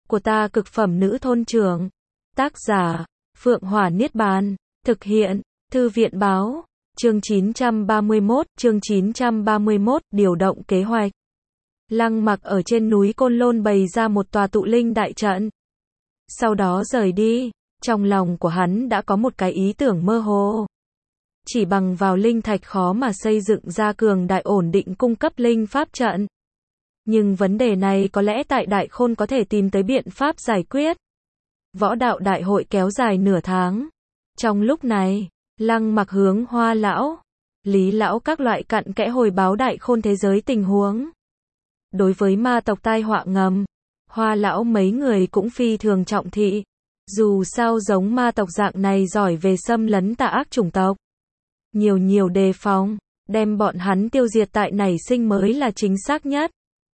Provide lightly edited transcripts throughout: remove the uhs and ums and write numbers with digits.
của ta cực phẩm nữ thôn trưởng. Tác giả, Phượng Hỏa Niết Bàn. Thực hiện, Thư viện Báo. Chương 931, điều động kế hoạch. Lăng Mặc ở trên núi Côn Lôn bày ra một tòa tụ linh đại trận. Sau đó rời đi, trong lòng của hắn đã có một cái ý tưởng mơ hồ. Chỉ bằng vào linh thạch khó mà xây dựng ra cường đại ổn định cung cấp linh pháp trận. Nhưng vấn đề này có lẽ tại Đại Khôn có thể tìm tới biện pháp giải quyết. Võ đạo đại hội kéo dài nửa tháng. Trong lúc này, Lăng Mặc hướng Hoa lão, Lý lão các loại cặn kẽ hồi báo Đại Khôn thế giới tình huống. Đối với ma tộc tai họa ngầm, Hoa lão mấy người cũng phi thường trọng thị. Dù sao giống ma tộc dạng này giỏi về xâm lấn tà ác chủng tộc. Nhiều đề phòng, đem bọn hắn tiêu diệt tại nảy sinh mới là chính xác nhất.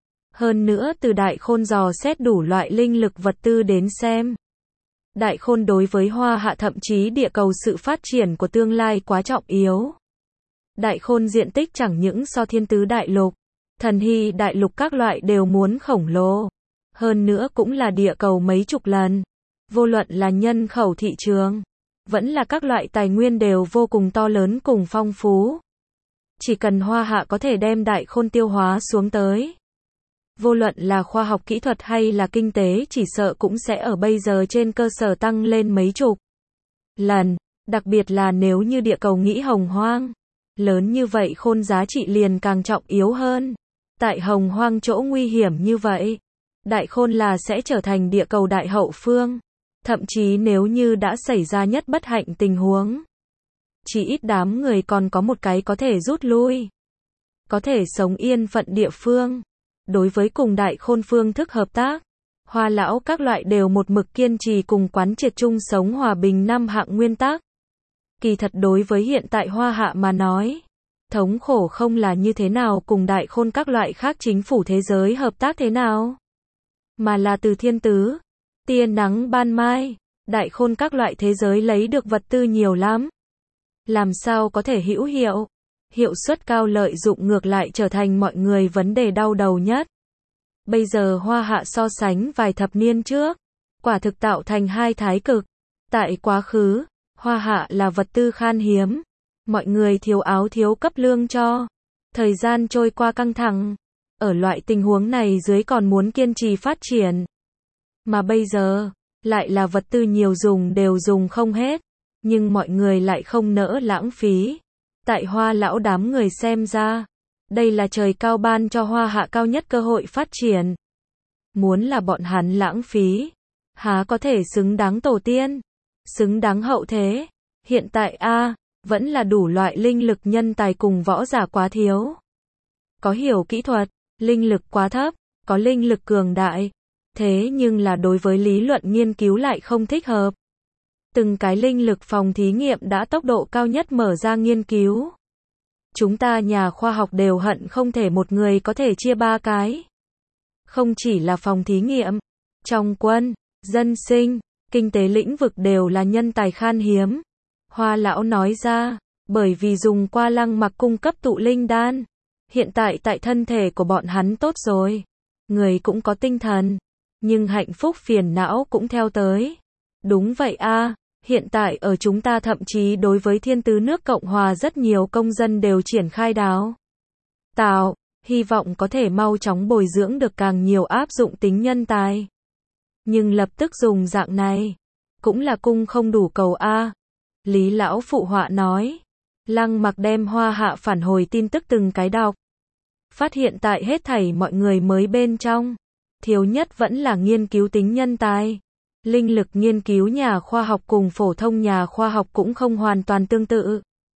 Hơn nữa từ Đại Khôn dò xét đủ loại linh lực vật tư đến xem. Đại Khôn đối với Hoa Hạ thậm chí địa cầu sự phát triển của tương lai quá trọng yếu. Đại Khôn diện tích chẳng những so Thiên Tứ Đại Lục, Thần Hy Đại Lục các loại đều muốn khổng lồ. Hơn nữa cũng là địa cầu mấy chục lần. Vô luận là nhân khẩu thị trường, vẫn là các loại tài nguyên đều vô cùng to lớn cùng phong phú. Chỉ cần Hoa Hạ có thể đem Đại Khôn tiêu hóa xuống tới. Vô luận là khoa học kỹ thuật hay là kinh tế chỉ sợ cũng sẽ ở bây giờ trên cơ sở tăng lên mấy chục lần. Đặc biệt là nếu như địa cầu nghĩ hồng hoang. Lớn như vậy Khôn giá trị liền càng trọng yếu hơn. Tại hồng hoang chỗ nguy hiểm như vậy, Đại Khôn là sẽ trở thành địa cầu đại hậu phương. Thậm chí nếu như đã xảy ra nhất bất hạnh tình huống, chỉ ít đám người còn có một cái có thể rút lui. Có thể sống yên phận địa phương. Đối với cùng Đại Khôn phương thức hợp tác, Hoa lão các loại đều một mực kiên trì cùng quán triệt chung sống hòa bình năm hạng nguyên tắc. Kỳ thật đối với hiện tại Hoa Hạ mà nói, thống khổ không là như thế nào cùng Đại Khôn các loại khác chính phủ thế giới hợp tác thế nào, mà là từ thiên tứ, tia nắng ban mai, Đại Khôn các loại thế giới lấy được vật tư nhiều lắm. Làm sao có thể hữu hiệu, hiệu suất cao lợi dụng ngược lại trở thành mọi người vấn đề đau đầu nhất. Bây giờ Hoa Hạ so sánh vài thập niên trước, quả thực tạo thành hai thái cực. Tại quá khứ, Hoa Hạ là vật tư khan hiếm, mọi người thiếu áo thiếu cấp lương cho. Thời gian trôi qua căng thẳng, ở loại tình huống này dưới còn muốn kiên trì phát triển. Mà bây giờ, lại là vật tư nhiều dùng đều dùng không hết, nhưng mọi người lại không nỡ lãng phí. Tại Hoa lão đám người xem ra, đây là trời cao ban cho Hoa Hạ cao nhất cơ hội phát triển. Muốn là bọn hắn lãng phí, há có thể xứng đáng tổ tiên, xứng đáng hậu thế. Hiện tại vẫn là đủ loại linh lực nhân tài cùng võ giả quá thiếu. Có hiểu kỹ thuật, linh lực quá thấp, có linh lực cường đại. Thế nhưng là đối với lý luận nghiên cứu lại không thích hợp. Từng cái linh lực phòng thí nghiệm đã tốc độ cao nhất mở ra nghiên cứu. Chúng ta nhà khoa học đều hận không thể một người có thể chia 3 cái. Không chỉ là phòng thí nghiệm, trong quân, dân sinh, kinh tế lĩnh vực đều là nhân tài khan hiếm. Hoa lão nói ra, bởi vì dùng qua Lăng Mặc cung cấp tụ linh đan. Hiện tại tại thân thể của bọn hắn tốt rồi. Người cũng có tinh thần. Nhưng hạnh phúc phiền não cũng theo tới. Đúng vậy hiện tại ở chúng ta thậm chí đối với Thiên Tứ nước Cộng Hòa rất nhiều công dân đều triển khai đào tạo, hy vọng có thể mau chóng bồi dưỡng được càng nhiều áp dụng tính nhân tài. Nhưng lập tức dùng dạng này, cũng là cung không đủ cầu Lý lão phụ họa nói. Lăng Mặc đem Hoa Hạ phản hồi tin tức từng cái đọc. Phát hiện tại hết thảy mọi người mới bên trong, thiếu nhất vẫn là nghiên cứu tính nhân tài. Linh lực nghiên cứu nhà khoa học cùng phổ thông nhà khoa học cũng không hoàn toàn tương tự.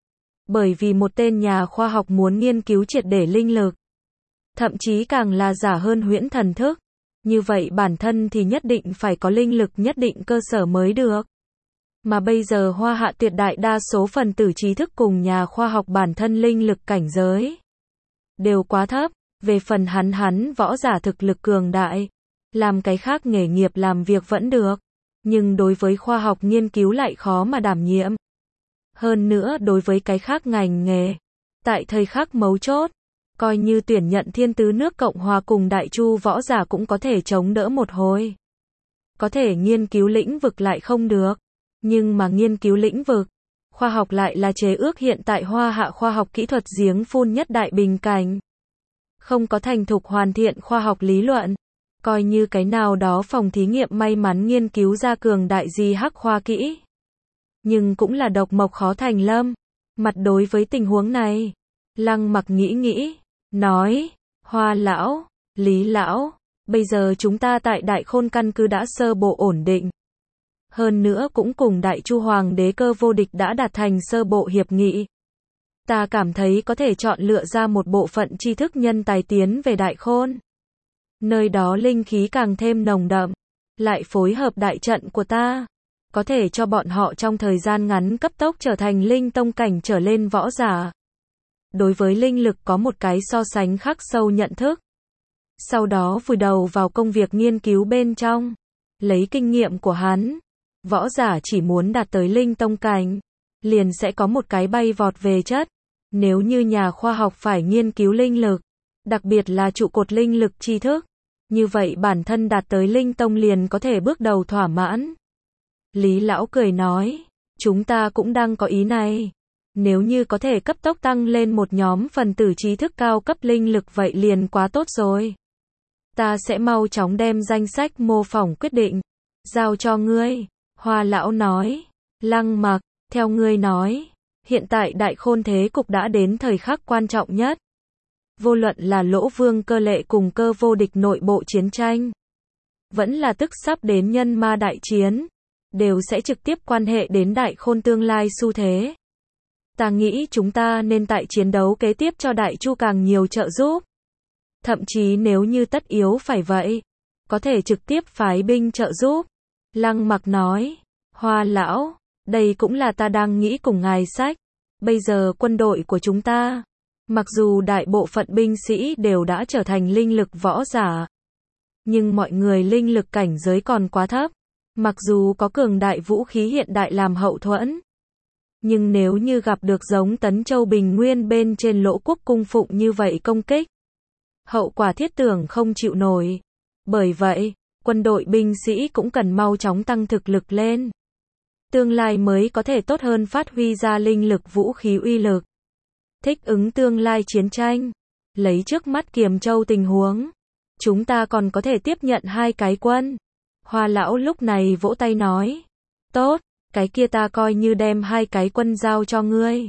Bởi vì một tên nhà khoa học muốn nghiên cứu triệt để linh lực, thậm chí càng là giả hơn huyễn thần thức. Như vậy bản thân thì nhất định phải có linh lực nhất định cơ sở mới được. Mà bây giờ Hoa Hạ tuyệt đại đa số phần tử trí thức cùng nhà khoa học bản thân linh lực cảnh giới đều quá thấp. Về phần hắn võ giả thực lực cường đại, làm cái khác nghề nghiệp làm việc vẫn được, nhưng đối với khoa học nghiên cứu lại khó mà đảm nhiệm. Hơn nữa đối với cái khác ngành nghề, tại thời khắc mấu chốt, coi như tuyển nhận Thiên Tứ nước Cộng Hòa cùng Đại Chu võ giả cũng có thể chống đỡ một hồi. có thể nghiên cứu lĩnh vực lại không được. Nhưng mà nghiên cứu lĩnh vực, khoa học lại là chế ước hiện tại Hoa Hạ khoa học kỹ thuật giếng phun nhất đại bình cảnh. Không có thành thục hoàn thiện khoa học lý luận. Coi như cái nào đó phòng thí nghiệm may mắn nghiên cứu ra cường đại gì hắc khoa kỹ. Nhưng cũng là độc mộc khó thành lâm. Mặt đối với tình huống này, Lăng Mặc nghĩ, nói, Hoa lão, Lý lão, bây giờ chúng ta tại Đại Khôn căn cứ đã sơ bộ ổn định. Hơn nữa cũng cùng Đại Chu Hoàng đế Cơ Vô Địch đã đạt thành sơ bộ hiệp nghị. Ta cảm thấy có thể chọn lựa ra một bộ phận tri thức nhân tài tiến về Đại Khôn. Nơi đó linh khí càng thêm nồng đậm, lại phối hợp đại trận của ta, có thể cho bọn họ trong thời gian ngắn cấp tốc trở thành linh tông cảnh trở lên võ giả. Đối với linh lực có một cái so sánh khắc sâu nhận thức. Sau đó vùi đầu vào công việc nghiên cứu bên trong, lấy kinh nghiệm của hắn. Võ giả chỉ muốn đạt tới linh tông cảnh, liền sẽ có một cái bay vọt về chất. Nếu như nhà khoa học phải nghiên cứu linh lực, đặc biệt là trụ cột linh lực tri thức, như vậy bản thân đạt tới linh tông liền có thể bước đầu thỏa mãn. Lý lão cười nói, chúng ta cũng đang có ý này. Nếu như có thể cấp tốc tăng lên một nhóm phần tử trí thức cao cấp linh lực vậy liền quá tốt rồi. Ta sẽ mau chóng đem danh sách mô phỏng quyết định, giao cho ngươi. Hoa lão nói, Lăng Mặc, theo ngươi nói, hiện tại Đại Khôn thế cục đã đến thời khắc quan trọng nhất. Vô luận là Lỗ Vương Cơ Lệ cùng Cơ Vô Địch nội bộ chiến tranh, vẫn là tức sắp đến nhân ma đại chiến, đều sẽ trực tiếp quan hệ đến Đại Khôn tương lai xu thế. Ta nghĩ chúng ta nên tại chiến đấu kế tiếp cho Đại Chu càng nhiều trợ giúp. Thậm chí nếu như tất yếu phải vậy, có thể trực tiếp phái binh trợ giúp. Lăng Mặc nói, Hoa lão, đây cũng là ta đang nghĩ cùng ngài sách. Bây giờ quân đội của chúng ta, mặc dù đại bộ phận binh sĩ đều đã trở thành linh lực võ giả, nhưng mọi người linh lực cảnh giới còn quá thấp. Mặc dù có cường đại vũ khí hiện đại làm hậu thuẫn, nhưng nếu như gặp được giống Tấn Châu Bình Nguyên bên trên Lỗ Quốc cung phụng như vậy công kích, hậu quả thiết tưởng không chịu nổi. Bởi vậy, quân đội binh sĩ cũng cần mau chóng tăng thực lực lên. Tương lai mới có thể tốt hơn phát huy ra linh lực vũ khí uy lực. Thích ứng tương lai chiến tranh. Lấy trước mắt Kiềm Châu tình huống, chúng ta còn có thể tiếp nhận 2 cái quân. Hoa lão lúc này vỗ tay nói, tốt, cái kia ta coi như đem 2 cái quân giao cho ngươi.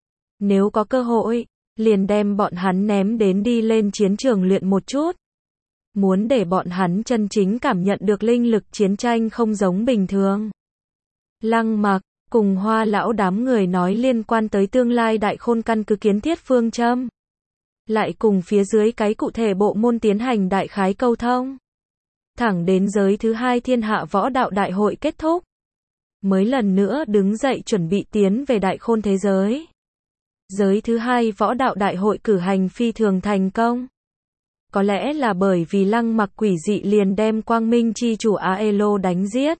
Nếu có cơ hội, liền đem bọn hắn ném đến đi lên chiến trường luyện một chút. Muốn để bọn hắn chân chính cảm nhận được linh lực chiến tranh không giống bình thường. Lăng Mặc cùng Hoa lão đám người nói liên quan tới tương lai Đại Khôn căn cứ kiến thiết phương châm. Lại cùng phía dưới cái cụ thể bộ môn tiến hành đại khái câu thông. Thẳng đến giới thứ 2 Thiên Hạ Võ Đạo Đại hội kết thúc, mới lần nữa đứng dậy chuẩn bị tiến về Đại Khôn thế giới. Giới thứ 2 Võ Đạo Đại hội cử hành phi thường thành công. Có lẽ là bởi vì Lăng Mặc quỷ dị liền đem Quang Minh chi chủ Aelo đánh giết.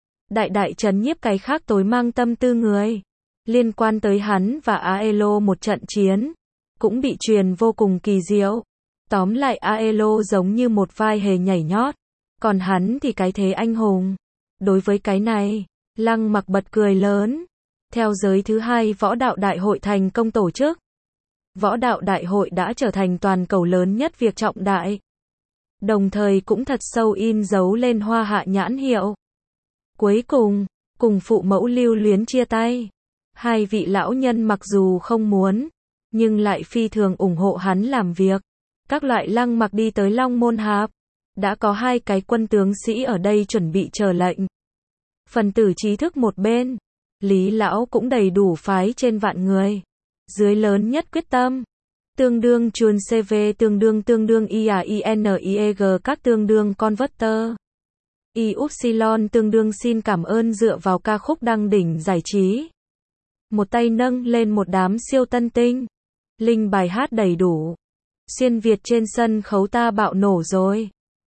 Đại trấn nhiếp cái khác tối mang tâm tư người. Liên quan tới hắn và Aelo một trận chiến, cũng bị truyền vô cùng kỳ diệu. Tóm lại Aelo giống như một vai hề nhảy nhót, còn hắn thì cái thế anh hùng. Đối với cái này, Lăng Mặc bật cười lớn. Theo giới thứ 2 Võ Đạo Đại hội thành công tổ chức, Võ Đạo Đại hội đã trở thành toàn cầu lớn nhất việc trọng đại. Đồng thời cũng thật sâu in dấu lên Hoa Hạ nhãn hiệu. Cuối cùng, cùng phụ mẫu lưu luyến chia tay. 2 vị lão nhân mặc dù không muốn, nhưng lại phi thường ủng hộ hắn làm việc. Các loại Lăng Mặc đi tới Long Môn Hạp, đã có 2 cái quân tướng sĩ ở đây chuẩn bị chờ lệnh. Phần tử trí thức một bên, Lý lão cũng đầy đủ phái trên vạn người. Dưới lớn nhất quyết tâm, tương đương chuồn CV tương đương IAINIEG các tương đương converter. Upsilon tương đương xin cảm ơn dựa vào ca khúc đăng đỉnh giải trí. Một tay nâng lên một đám siêu tân tinh. Linh bài hát đầy đủ. Xuyên Việt trên sân khấu ta bạo nổ rồi.